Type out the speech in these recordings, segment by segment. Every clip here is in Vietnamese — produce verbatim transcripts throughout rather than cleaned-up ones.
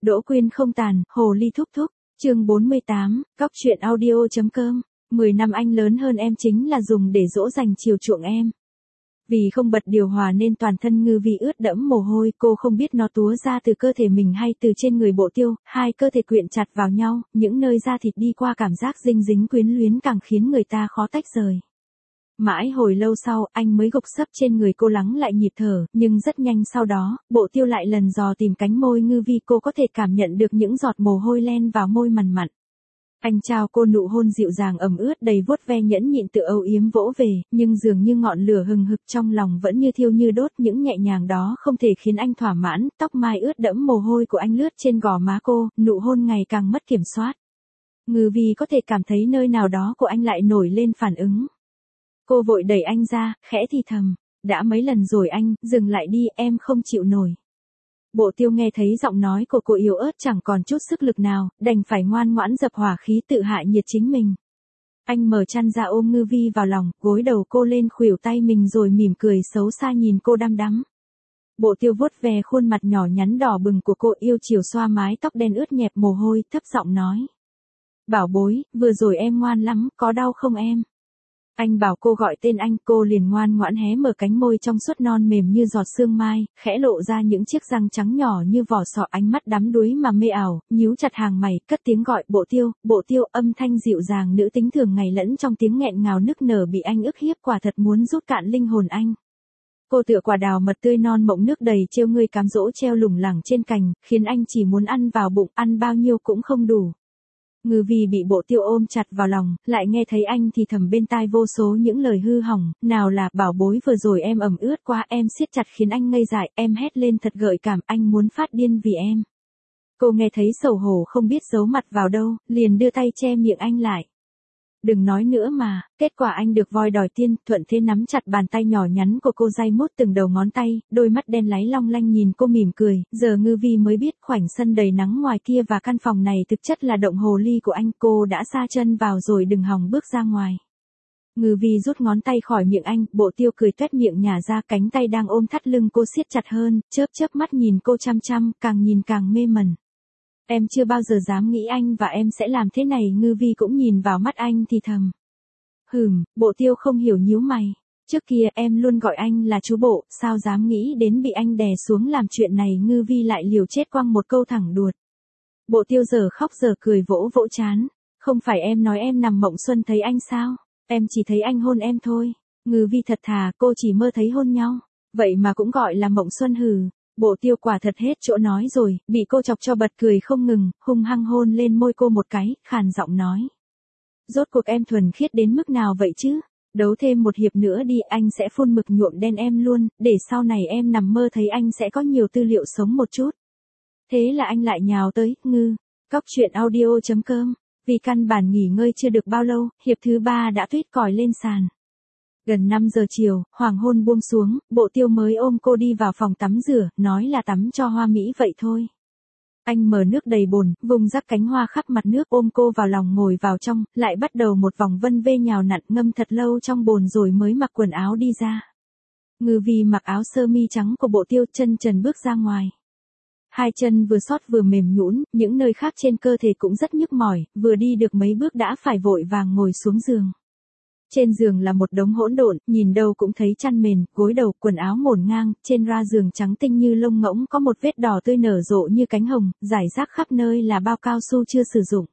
Đỗ Quyên không tàn, hồ ly thúc thúc, chương bốn mươi tám, cóc truyện audio.com, mười năm anh lớn hơn em chính là dùng để dỗ dành chiều chuộng em. Vì không bật điều hòa nên toàn thân Ngư Vi ướt đẫm mồ hôi, cô không biết nó túa ra từ cơ thể mình hay từ trên người Bộ Tiêu, hai cơ thể quyện chặt vào nhau, những nơi da thịt đi qua cảm giác dinh dính quyến luyến càng khiến người ta khó tách rời. Mãi hồi lâu sau, anh mới gục sấp trên người cô lắng lại nhịp thở, nhưng rất nhanh sau đó, Bộ Tiêu lại lần dò tìm cánh môi Ngư Vi, cô có thể cảm nhận được những giọt mồ hôi len vào môi mằn mặn. Anh trao cô nụ hôn dịu dàng ẩm ướt đầy vuốt ve nhẫn nhịn tự âu yếm vỗ về, nhưng dường như ngọn lửa hừng hực trong lòng vẫn như thiêu như đốt, những nhẹ nhàng đó không thể khiến anh thỏa mãn, tóc mai ướt đẫm mồ hôi của anh lướt trên gò má cô, nụ hôn ngày càng mất kiểm soát. Ngư Vi có thể cảm thấy nơi nào đó của anh lại nổi lên phản ứng. Cô vội đẩy anh ra, khẽ thì thầm, đã mấy lần rồi anh, dừng lại đi, em không chịu nổi. Bộ Tiêu nghe thấy giọng nói của cô yếu ớt chẳng còn chút sức lực nào, đành phải ngoan ngoãn dập hỏa khí tự hạ nhiệt chính mình. Anh mở chăn ra ôm Ngư Vi vào lòng, gối đầu cô lên khuỷu tay mình rồi mỉm cười xấu xa nhìn cô đăm đắm. Bộ Tiêu vuốt về khuôn mặt nhỏ nhắn đỏ bừng của cô, yêu chiều xoa mái tóc đen ướt nhẹp mồ hôi, thấp giọng nói. Bảo bối, vừa rồi em ngoan lắm, có đau không em? Anh bảo cô gọi tên anh, cô liền ngoan ngoãn hé mở cánh môi trong suốt non mềm như giọt sương mai, khẽ lộ ra những chiếc răng trắng nhỏ như vỏ sọ, ánh mắt đắm đuối mà mê ảo, nhíu chặt hàng mày, cất tiếng gọi Bộ Tiêu, Bộ Tiêu, âm thanh dịu dàng nữ tính thường ngày lẫn trong tiếng nghẹn ngào nức nở bị anh ức hiếp, quả thật muốn rút cạn linh hồn anh. Cô tựa quả đào mật tươi non mộng nước đầy trêu ngươi cám dỗ treo lủng lẳng trên cành, khiến anh chỉ muốn ăn vào bụng, ăn bao nhiêu cũng không đủ. Ngư Vi bị Bộ Tiêu ôm chặt vào lòng, lại nghe thấy anh thì thầm bên tai vô số những lời hư hỏng, nào là bảo bối vừa rồi em ẩm ướt quá, em siết chặt khiến anh ngây dại, em hét lên thật gợi cảm, anh muốn phát điên vì em. Cô nghe thấy xấu hổ không biết giấu mặt vào đâu, liền đưa tay che miệng anh lại. Đừng nói nữa mà, kết quả anh được voi đòi tiên, thuận thế nắm chặt bàn tay nhỏ nhắn của cô day mốt từng đầu ngón tay, đôi mắt đen láy long lanh nhìn cô mỉm cười, giờ Ngư Vi mới biết khoảnh sân đầy nắng ngoài kia và căn phòng này thực chất là động hồ ly của anh, cô đã sa chân vào rồi đừng hòng bước ra ngoài. Ngư Vi rút ngón tay khỏi miệng anh, Bộ Tiêu cười tuét miệng nhả ra, cánh tay đang ôm thắt lưng cô siết chặt hơn, chớp chớp mắt nhìn cô chăm chăm, càng nhìn càng mê mẩn. Em chưa bao giờ dám nghĩ anh và em sẽ làm thế này, Ngư Vi cũng nhìn vào mắt anh thì thầm. Hừm, Bộ Tiêu không hiểu nhíu mày. Trước kia em luôn gọi anh là chú Bộ, sao dám nghĩ đến bị anh đè xuống làm chuyện này, Ngư Vi lại liều chết quăng một câu thẳng đuột. Bộ Tiêu giờ khóc giờ cười vỗ vỗ trán. Không phải em nói em nằm mộng xuân thấy anh sao? Em chỉ thấy anh hôn em thôi. Ngư Vi thật thà, cô chỉ mơ thấy hôn nhau. Vậy mà cũng gọi là mộng xuân hừ. Bộ Tiêu quả thật hết chỗ nói rồi, bị cô chọc cho bật cười không ngừng, hung hăng hôn lên môi cô một cái, khàn giọng nói. Rốt cuộc em thuần khiết đến mức nào vậy chứ? Đấu thêm một hiệp nữa đi, anh sẽ phun mực nhuộm đen em luôn, để sau này em nằm mơ thấy anh sẽ có nhiều tư liệu sống một chút. Thế là anh lại nhào tới, Ngư, cóc truyện audio.com, vì căn bản nghỉ ngơi chưa được bao lâu, hiệp thứ ba đã tuýt còi lên sàn. Gần năm giờ chiều, hoàng hôn buông xuống, Bộ Tiêu mới ôm cô đi vào phòng tắm rửa, nói là tắm cho hoa mỹ vậy thôi. Anh mở nước đầy bồn, vùng rắc cánh hoa khắp mặt nước, ôm cô vào lòng ngồi vào trong, lại bắt đầu một vòng vân vê nhào nặn, ngâm thật lâu trong bồn rồi mới mặc quần áo đi ra. Ngư Vi mặc áo sơ mi trắng của Bộ Tiêu, chân trần bước ra ngoài. Hai chân vừa xót vừa mềm nhũn, những nơi khác trên cơ thể cũng rất nhức mỏi, vừa đi được mấy bước đã phải vội vàng ngồi xuống giường. Trên giường là một đống hỗn độn, nhìn đâu cũng thấy chăn mền, gối đầu, quần áo ngổn ngang, trên ra giường trắng tinh như lông ngỗng có một vết đỏ tươi nở rộ như cánh hồng, rải rác khắp nơi là bao cao su chưa sử dụng.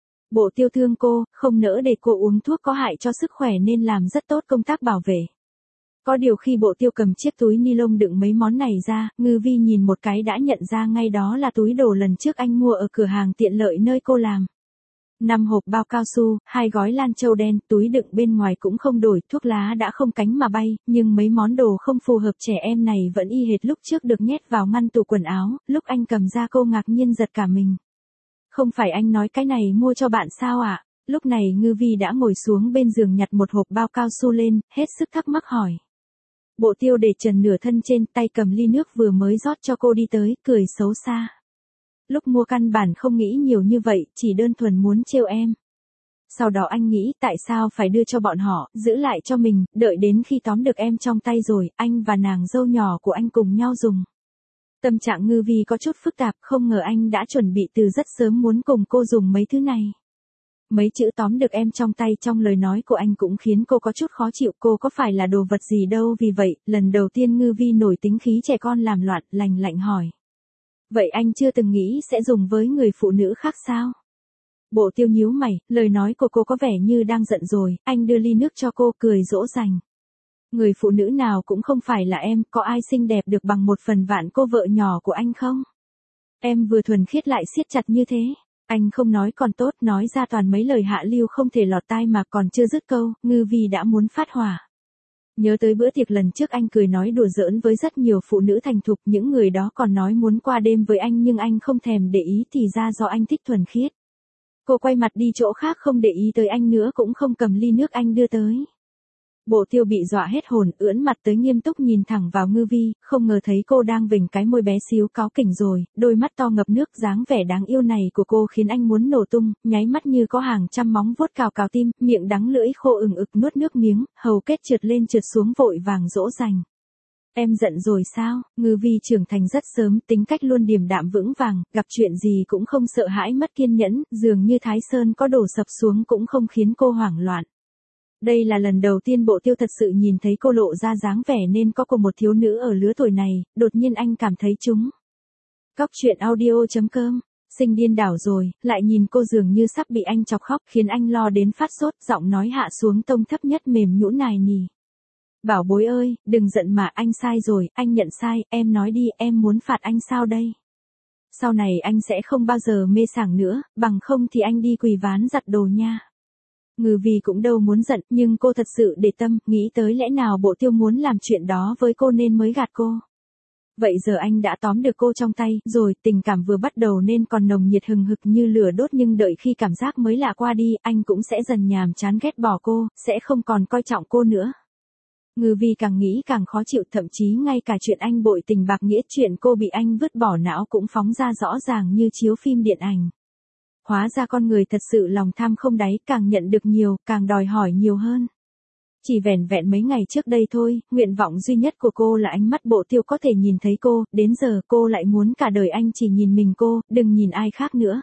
Bộ Tiêu thương cô, không nỡ để cô uống thuốc có hại cho sức khỏe nên làm rất tốt công tác bảo vệ. Có điều khi Bộ Tiêu cầm chiếc túi ni lông đựng mấy món này ra, Ngư Vi nhìn một cái đã nhận ra ngay đó là túi đồ lần trước anh mua ở cửa hàng tiện lợi nơi cô làm. Năm hộp bao cao su, hai gói lan châu đen, túi đựng bên ngoài cũng không đổi, thuốc lá đã không cánh mà bay, nhưng mấy món đồ không phù hợp trẻ em này vẫn y hệt lúc trước được nhét vào ngăn tủ quần áo, lúc anh cầm ra cô ngạc nhiên giật cả mình. Không phải anh nói cái này mua cho bạn sao ạ? À? Lúc này Ngư Vi đã ngồi xuống bên giường nhặt một hộp bao cao su lên, hết sức thắc mắc hỏi. Bộ Tiêu để trần nửa thân trên, tay cầm ly nước vừa mới rót cho cô đi tới, cười xấu xa. Lúc mua căn bản không nghĩ nhiều như vậy, chỉ đơn thuần muốn trêu em. Sau đó anh nghĩ tại sao phải đưa cho bọn họ, giữ lại cho mình, đợi đến khi tóm được em trong tay rồi, anh và nàng dâu nhỏ của anh cùng nhau dùng. Tâm trạng Ngư Vi có chút phức tạp, không ngờ anh đã chuẩn bị từ rất sớm muốn cùng cô dùng mấy thứ này. Mấy chữ tóm được em trong tay trong lời nói của anh cũng khiến cô có chút khó chịu, cô có phải là đồ vật gì đâu, vì vậy, lần đầu tiên Ngư Vi nổi tính khí trẻ con làm loạn, lành lạnh hỏi. Vậy anh chưa từng nghĩ sẽ dùng với người phụ nữ khác sao? Bộ Tiêu nhíu mày, lời nói của cô có vẻ như đang giận rồi, anh đưa ly nước cho cô cười dỗ dành. Người phụ nữ nào cũng không phải là em, có ai xinh đẹp được bằng một phần vạn cô vợ nhỏ của anh không? Em vừa thuần khiết lại siết chặt như thế. Anh không nói còn tốt, nói ra toàn mấy lời hạ lưu không thể lọt tai mà còn chưa dứt câu, Ngư Vi đã muốn phát hỏa. Nhớ tới bữa tiệc lần trước anh cười nói đùa giỡn với rất nhiều phụ nữ thành thục, những người đó còn nói muốn qua đêm với anh nhưng anh không thèm để ý, thì ra do anh thích thuần khiết. Cô quay mặt đi chỗ khác không để ý tới anh nữa, cũng không cầm ly nước anh đưa tới. Bộ Tiêu bị dọa hết hồn, ưỡn mặt tới nghiêm túc nhìn thẳng vào Ngư Vi, không ngờ thấy cô đang vểnh cái môi bé xíu cáu kỉnh rồi, đôi mắt to ngập nước, dáng vẻ đáng yêu này của cô khiến anh muốn nổ tung, nháy mắt như có hàng trăm móng vuốt cào cào tim, miệng đắng lưỡi khô ừng ực nuốt nước miếng, hầu kết trượt lên trượt xuống vội vàng dỗ dành. Em giận rồi sao? Ngư Vi trưởng thành rất sớm, tính cách luôn điềm đạm vững vàng, gặp chuyện gì cũng không sợ hãi mất kiên nhẫn, dường như Thái Sơn có đổ sập xuống cũng không khiến cô hoảng loạn. Đây là lần đầu tiên Bộ Tiêu thật sự nhìn thấy cô lộ ra dáng vẻ nên có của một thiếu nữ ở lứa tuổi này, đột nhiên anh cảm thấy chúng. Cóc truyện audio chấm com, sinh điên đảo rồi, lại nhìn cô dường như sắp bị anh chọc khóc khiến anh lo đến phát sốt, giọng nói hạ xuống tông thấp nhất mềm nhũn nài nỉ. Bảo bối ơi, đừng giận mà, anh sai rồi, anh nhận sai, em nói đi, em muốn phạt anh sao đây? Sau này anh sẽ không bao giờ mê sảng nữa, bằng không thì anh đi quỳ ván giặt đồ nha. Ngư Vi cũng đâu muốn giận, nhưng cô thật sự để tâm, nghĩ tới lẽ nào Bộ Tiêu muốn làm chuyện đó với cô nên mới gạt cô. Vậy giờ anh đã tóm được cô trong tay, rồi, tình cảm vừa bắt đầu nên còn nồng nhiệt hừng hực như lửa đốt, nhưng đợi khi cảm giác mới lạ qua đi, anh cũng sẽ dần nhàm chán ghét bỏ cô, sẽ không còn coi trọng cô nữa. Ngư Vi càng nghĩ càng khó chịu, thậm chí ngay cả chuyện anh bội tình bạc nghĩa, chuyện cô bị anh vứt bỏ não cũng phóng ra rõ ràng như chiếu phim điện ảnh. Hóa ra con người thật sự lòng tham không đáy, càng nhận được nhiều, càng đòi hỏi nhiều hơn. Chỉ vẻn vẹn mấy ngày trước đây thôi, nguyện vọng duy nhất của cô là ánh mắt Bộ Tiêu có thể nhìn thấy cô, đến giờ cô lại muốn cả đời anh chỉ nhìn mình cô, đừng nhìn ai khác nữa.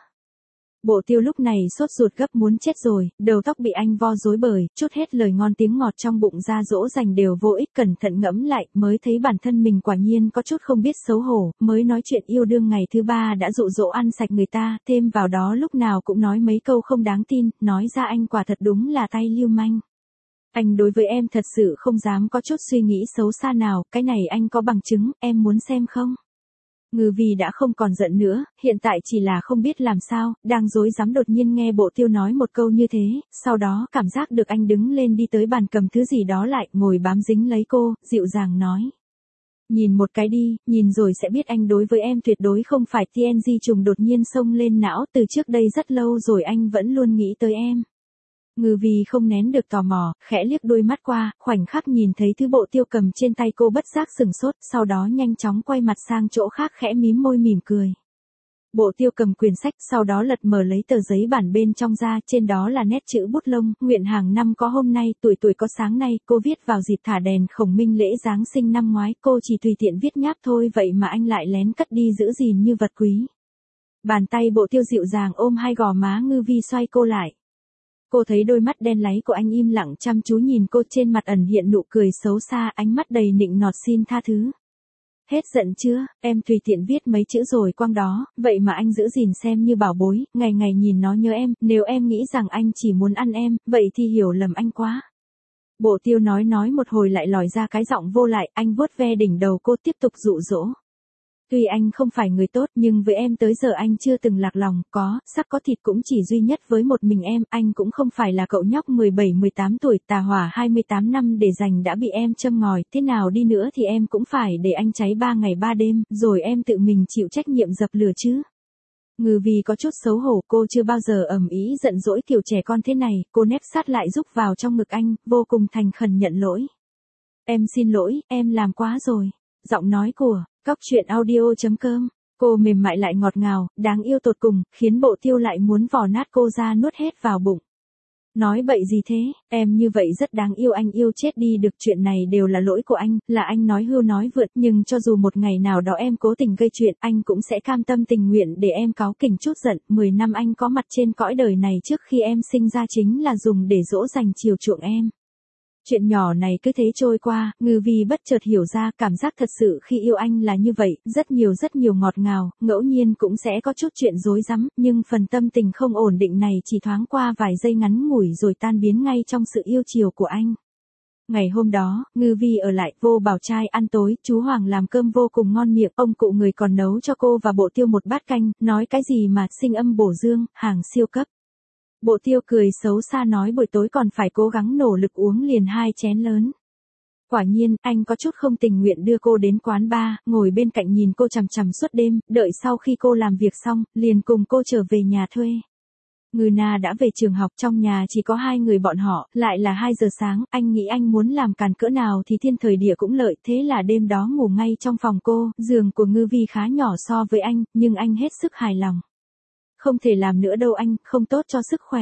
Bộ Tiêu lúc này sốt ruột gấp muốn chết rồi, đầu tóc bị anh vo rối bời, chút hết lời ngon tiếng ngọt trong bụng ra dỗ dành đều vô ích, cẩn thận ngẫm lại, mới thấy bản thân mình quả nhiên có chút không biết xấu hổ, mới nói chuyện yêu đương ngày thứ ba đã dụ dỗ ăn sạch người ta, thêm vào đó lúc nào cũng nói mấy câu không đáng tin, nói ra anh quả thật đúng là tay lưu manh. Anh đối với em thật sự không dám có chút suy nghĩ xấu xa nào, cái này anh có bằng chứng, em muốn xem không? Ngư Vi đã không còn giận nữa, hiện tại chỉ là không biết làm sao, đang rối rắm đột nhiên nghe Bộ Tiêu nói một câu như thế, sau đó cảm giác được anh đứng lên đi tới bàn cầm thứ gì đó lại, ngồi bám dính lấy cô, dịu dàng nói. Nhìn một cái đi, nhìn rồi sẽ biết anh đối với em tuyệt đối không phải tê en giê trùng đột nhiên xông lên não, từ trước đây rất lâu rồi anh vẫn luôn nghĩ tới em. Ngư Vi không nén được tò mò, khẽ liếc đôi mắt qua, khoảnh khắc nhìn thấy thứ Bộ Tiêu cầm trên tay cô bất giác sừng sốt, sau đó nhanh chóng quay mặt sang chỗ khác khẽ mím môi mỉm cười. Bộ Tiêu cầm quyển sách, sau đó lật mở lấy tờ giấy bản bên trong ra, trên đó là nét chữ bút lông, nguyện hàng năm có hôm nay, tuổi tuổi có sáng nay, cô viết vào dịp thả đèn Khổng Minh lễ Giáng sinh năm ngoái, cô chỉ tùy tiện viết nháp thôi vậy mà anh lại lén cất đi giữ gìn như vật quý. Bàn tay Bộ Tiêu dịu dàng ôm hai gò má Ngư Vi xoay cô lại. Cô thấy đôi mắt đen láy của anh im lặng chăm chú nhìn cô, trên mặt ẩn hiện nụ cười xấu xa, ánh mắt đầy nịnh nọt xin tha thứ. Hết giận chưa, em tùy tiện viết mấy chữ rồi quăng đó, vậy mà anh giữ gìn xem như bảo bối, ngày ngày nhìn nó nhớ em, nếu em nghĩ rằng anh chỉ muốn ăn em, vậy thì hiểu lầm anh quá. Bộ Tiêu nói nói một hồi lại lòi ra cái giọng vô lại, anh vuốt ve đỉnh đầu cô tiếp tục dụ dỗ. Tuy anh không phải người tốt nhưng với em tới giờ anh chưa từng lạc lòng, có, sắc có thịt cũng chỉ duy nhất với một mình em, anh cũng không phải là cậu nhóc mười bảy mười tám tuổi tà hỏa hai mươi tám năm để dành đã bị em châm ngòi, thế nào đi nữa thì em cũng phải để anh cháy ba ngày ba đêm, rồi em tự mình chịu trách nhiệm dập lửa chứ. Ngư Vi có chút xấu hổ, cô chưa bao giờ ầm ĩ giận dỗi kiểu trẻ con thế này, cô nép sát lại rúc vào trong ngực anh, vô cùng thành khẩn nhận lỗi. Em xin lỗi, em làm quá rồi. Giọng nói của Cóc truyện audio chấm com, cô mềm mại lại ngọt ngào, đáng yêu tột cùng, khiến Bộ Tiêu lại muốn vò nát cô ra nuốt hết vào bụng. Nói bậy gì thế, em như vậy rất đáng yêu, anh yêu chết đi được, chuyện này đều là lỗi của anh, là anh nói hưu nói vượt, nhưng cho dù một ngày nào đó em cố tình gây chuyện, anh cũng sẽ cam tâm tình nguyện để em cáu kỉnh chút giận, mười năm anh có mặt trên cõi đời này trước khi em sinh ra chính là dùng để dỗ dành chiều chuộng em. Chuyện nhỏ này cứ thế trôi qua, Ngư Vi bất chợt hiểu ra cảm giác thật sự khi yêu anh là như vậy, rất nhiều rất nhiều ngọt ngào, ngẫu nhiên cũng sẽ có chút chuyện rối rắm, nhưng phần tâm tình không ổn định này chỉ thoáng qua vài giây ngắn ngủi rồi tan biến ngay trong sự yêu chiều của anh. Ngày hôm đó, Ngư Vi ở lại, vô bảo trai ăn tối, chú Hoàng làm cơm vô cùng ngon miệng, ông cụ người còn nấu cho cô và Bộ Tiêu một bát canh, nói cái gì mà sinh âm bổ dương, hàng siêu cấp. Bộ Tiêu cười xấu xa nói buổi tối còn phải cố gắng nỗ lực uống liền hai chén lớn. Quả nhiên, anh có chút không tình nguyện đưa cô đến quán bar, ngồi bên cạnh nhìn cô chằm chằm suốt đêm, đợi sau khi cô làm việc xong, liền cùng cô trở về nhà thuê. Ngư Na đã về trường học, trong nhà chỉ có hai người bọn họ, lại là hai giờ sáng, anh nghĩ anh muốn làm càn cỡ nào thì thiên thời địa cũng lợi, thế là đêm đó ngủ ngay trong phòng cô, giường của Ngư Vi khá nhỏ so với anh, nhưng anh hết sức hài lòng. Không thể làm nữa đâu anh, không tốt cho sức khỏe.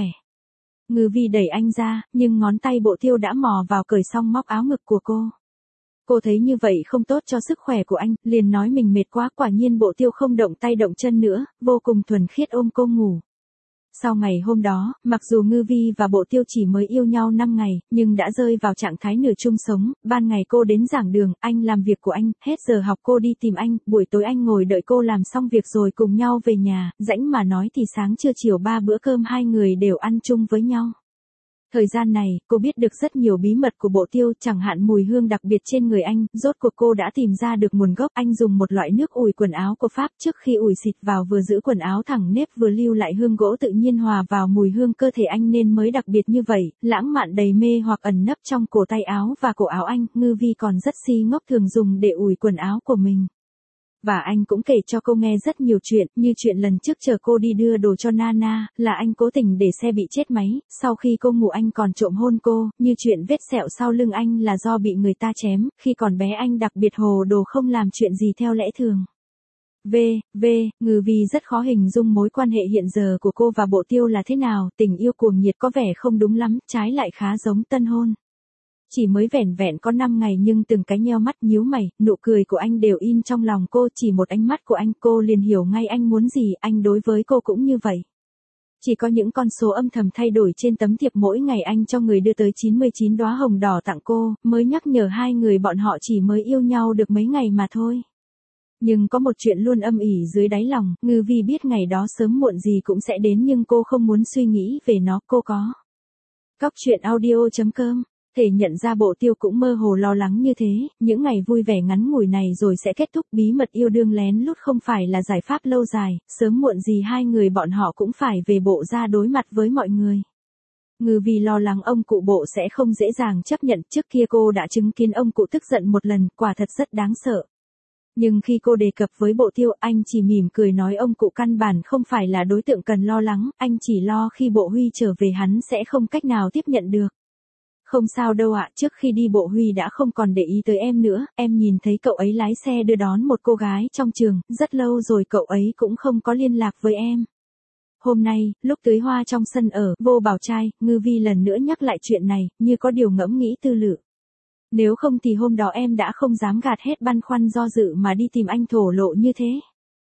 Ngư Vi đẩy anh ra, nhưng ngón tay Bộ Tiêu đã mò vào cởi xong móc áo ngực của cô. Cô thấy như vậy không tốt cho sức khỏe của anh, liền nói mình mệt quá, quả nhiên Bộ Tiêu không động tay động chân nữa, vô cùng thuần khiết ôm cô ngủ. Sau ngày hôm đó, mặc dù Ngư Vi và Bộ Tiêu chỉ mới yêu nhau năm ngày, nhưng đã rơi vào trạng thái nửa chung sống, ban ngày cô đến giảng đường, anh làm việc của anh, hết giờ học cô đi tìm anh, buổi tối anh ngồi đợi cô làm xong việc rồi cùng nhau về nhà, rãnh mà nói thì sáng trưa chiều ba bữa cơm hai người đều ăn chung với nhau. Thời gian này, cô biết được rất nhiều bí mật của Bộ Tiêu, chẳng hạn mùi hương đặc biệt trên người anh, rốt cuộc cô đã tìm ra được nguồn gốc. Anh dùng một loại nước ủi quần áo của Pháp, trước khi ủi xịt vào vừa giữ quần áo thẳng nếp vừa lưu lại hương gỗ tự nhiên hòa vào mùi hương cơ thể anh nên mới đặc biệt như vậy, lãng mạn đầy mê hoặc ẩn nấp trong cổ tay áo và cổ áo anh. Ngư Vi còn rất si ngốc thường dùng để ủi quần áo của mình. Và anh cũng kể cho cô nghe rất nhiều chuyện, như chuyện lần trước chờ cô đi đưa đồ cho Nana, là anh cố tình để xe bị chết máy, sau khi cô ngủ anh còn trộm hôn cô, như chuyện vết sẹo sau lưng anh là do bị người ta chém, khi còn bé anh đặc biệt hồ đồ không làm chuyện gì theo lẽ thường. V, V, Ngư Vi rất khó hình dung mối quan hệ hiện giờ của cô và Bộ Tiêu là thế nào, tình yêu cuồng nhiệt có vẻ không đúng lắm, trái lại khá giống tân hôn. Chỉ mới vẻn vẹn có năm ngày nhưng từng cái nheo mắt nhíu mày, nụ cười của anh đều in trong lòng cô, chỉ một ánh mắt của anh cô liền hiểu ngay anh muốn gì, anh đối với cô cũng như vậy. Chỉ có những con số âm thầm thay đổi trên tấm thiệp mỗi ngày anh cho người đưa tới chín mươi chín đóa hồng đỏ tặng cô, mới nhắc nhở hai người bọn họ chỉ mới yêu nhau được mấy ngày mà thôi. Nhưng có một chuyện luôn âm ỉ dưới đáy lòng, Ngư Vi biết ngày đó sớm muộn gì cũng sẽ đến nhưng cô không muốn suy nghĩ về nó, cô có. Cóc truyện audio chấm com Thể nhận ra Bộ Tiêu cũng mơ hồ lo lắng như thế, những ngày vui vẻ ngắn ngủi này rồi sẽ kết thúc, bí mật yêu đương lén lút không phải là giải pháp lâu dài, sớm muộn gì hai người bọn họ cũng phải về Bộ ra đối mặt với mọi người. Ngư Vi lo lắng ông cụ Bộ sẽ không dễ dàng chấp nhận, trước kia cô đã chứng kiến ông cụ tức giận một lần, quả thật rất đáng sợ. Nhưng khi cô đề cập với Bộ Tiêu, anh chỉ mỉm cười nói ông cụ căn bản không phải là đối tượng cần lo lắng, anh chỉ lo khi Bộ Huy trở về hắn sẽ không cách nào tiếp nhận được. Không sao đâu ạ, trước khi đi Bộ Huy đã không còn để ý tới em nữa, em nhìn thấy cậu ấy lái xe đưa đón một cô gái trong trường, rất lâu rồi cậu ấy cũng không có liên lạc với em. Hôm nay, lúc tưới hoa trong sân ở Vô Bảo Trai, Ngư Vi lần nữa nhắc lại chuyện này, như có điều ngẫm nghĩ tư lự. Nếu không thì hôm đó em đã không dám gạt hết băn khoăn do dự mà đi tìm anh thổ lộ như thế.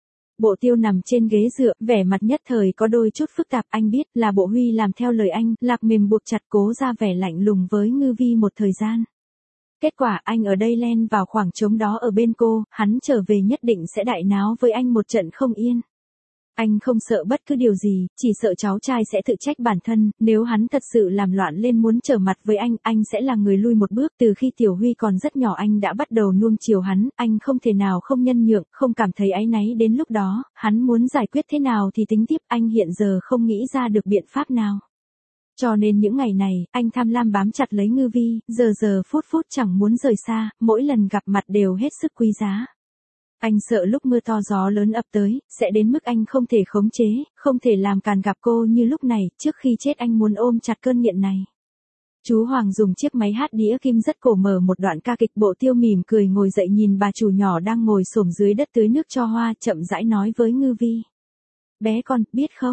Bộ Tiêu nằm trên ghế dựa, vẻ mặt nhất thời có đôi chút phức tạp, anh biết là Bộ Huy làm theo lời anh, lạc mềm buộc chặt cố ra vẻ lạnh lùng với Ngư Vi một thời gian. Kết quả anh ở đây len vào khoảng trống đó ở bên cô, hắn trở về nhất định sẽ đại náo với anh một trận không yên. Anh không sợ bất cứ điều gì, chỉ sợ cháu trai sẽ tự trách bản thân, nếu hắn thật sự làm loạn lên muốn trở mặt với anh, anh sẽ là người lui một bước. Từ khi Tiểu Huy còn rất nhỏ anh đã bắt đầu nuông chiều hắn, anh không thể nào không nhân nhượng, không cảm thấy áy náy đến lúc đó, hắn muốn giải quyết thế nào thì tính tiếp, anh hiện giờ không nghĩ ra được biện pháp nào. Cho nên những ngày này, anh tham lam bám chặt lấy Ngư Vi, giờ giờ phút phút chẳng muốn rời xa, mỗi lần gặp mặt đều hết sức quý giá. Anh sợ lúc mưa to gió lớn ập tới, sẽ đến mức anh không thể khống chế, không thể làm càn gặp cô như lúc này, trước khi chết anh muốn ôm chặt cơn nghiện này. Chú Hoàng dùng chiếc máy hát đĩa kim rất cổ mở một đoạn ca kịch. Bộ Tiêu mỉm cười ngồi dậy nhìn bà chủ nhỏ đang ngồi xổm dưới đất tưới nước cho hoa, chậm rãi nói với Ngư Vi. Bé con, biết không,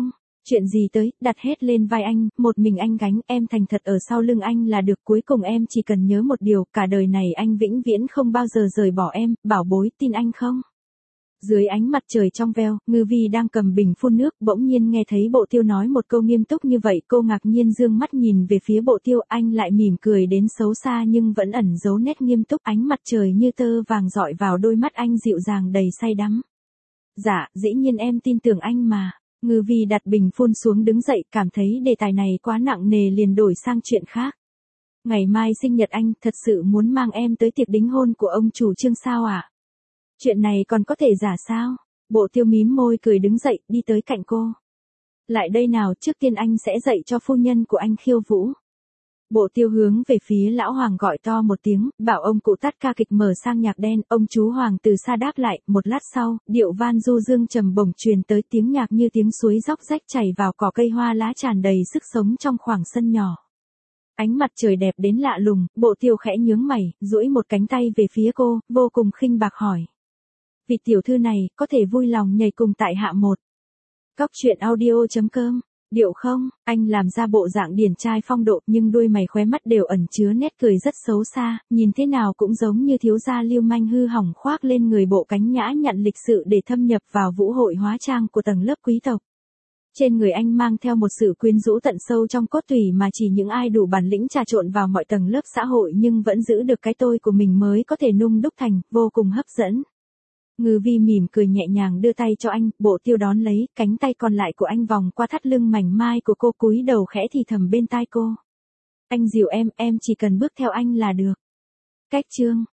Chuyện gì tới, đặt hết lên vai anh, một mình anh gánh, em thành thật ở sau lưng anh là được, cuối cùng em chỉ cần nhớ một điều, cả đời này anh vĩnh viễn không bao giờ rời bỏ em, bảo bối, tin anh không? Dưới ánh mặt trời trong veo, Ngư Vi đang cầm bình phun nước, bỗng nhiên nghe thấy Bộ Tiêu nói một câu nghiêm túc như vậy, cô ngạc nhiên dương mắt nhìn về phía Bộ Tiêu, anh lại mỉm cười đến xấu xa nhưng vẫn ẩn giấu nét nghiêm túc, ánh mặt trời như tơ vàng rọi vào đôi mắt anh dịu dàng đầy say đắm. Dạ, dĩ nhiên em tin tưởng anh mà. Ngư Vi đặt bình phun xuống đứng dậy, cảm thấy đề tài này quá nặng nề liền đổi sang chuyện khác. Ngày mai sinh nhật anh, thật sự muốn mang em tới tiệc đính hôn của ông chủ Trương sao ạ? À? Chuyện này còn có thể giả sao? Bộ Tiêu mím môi cười đứng dậy, đi tới cạnh cô. Lại đây nào, trước tiên anh sẽ dạy cho phu nhân của anh khiêu vũ. Bộ Tiêu hướng về phía lão hoàng gọi to một tiếng, bảo ông cụ tắt ca kịch mở sang nhạc đen, ông chú hoàng từ xa đáp lại, một lát sau, điệu van du dương trầm bổng truyền tới, tiếng nhạc như tiếng suối róc rách chảy vào cỏ cây hoa lá tràn đầy sức sống trong khoảng sân nhỏ. Ánh mặt trời đẹp đến lạ lùng, Bộ Tiêu khẽ nhướng mày, duỗi một cánh tay về phía cô, vô cùng khinh bạc hỏi. Vị tiểu thư này, có thể vui lòng nhảy cùng tại hạ một. Cóc truyện audio chấm com. Điệu không, anh làm ra bộ dạng điển trai phong độ nhưng đuôi mày khóe mắt đều ẩn chứa nét cười rất xấu xa, nhìn thế nào cũng giống như thiếu gia lưu manh hư hỏng khoác lên người bộ cánh nhã nhặn lịch sự để thâm nhập vào vũ hội hóa trang của tầng lớp quý tộc. Trên người anh mang theo một sự quyến rũ tận sâu trong cốt tủy mà chỉ những ai đủ bản lĩnh trà trộn vào mọi tầng lớp xã hội nhưng vẫn giữ được cái tôi của mình mới có thể nung đúc thành, vô cùng hấp dẫn. Ngư Vi mỉm cười nhẹ nhàng đưa tay cho anh, Bộ Tiêu đón lấy, cánh tay còn lại của anh vòng qua thắt lưng mảnh mai của cô, cúi đầu khẽ thì thầm bên tai cô. Anh dìu em, em chỉ cần bước theo anh là được. Cách chương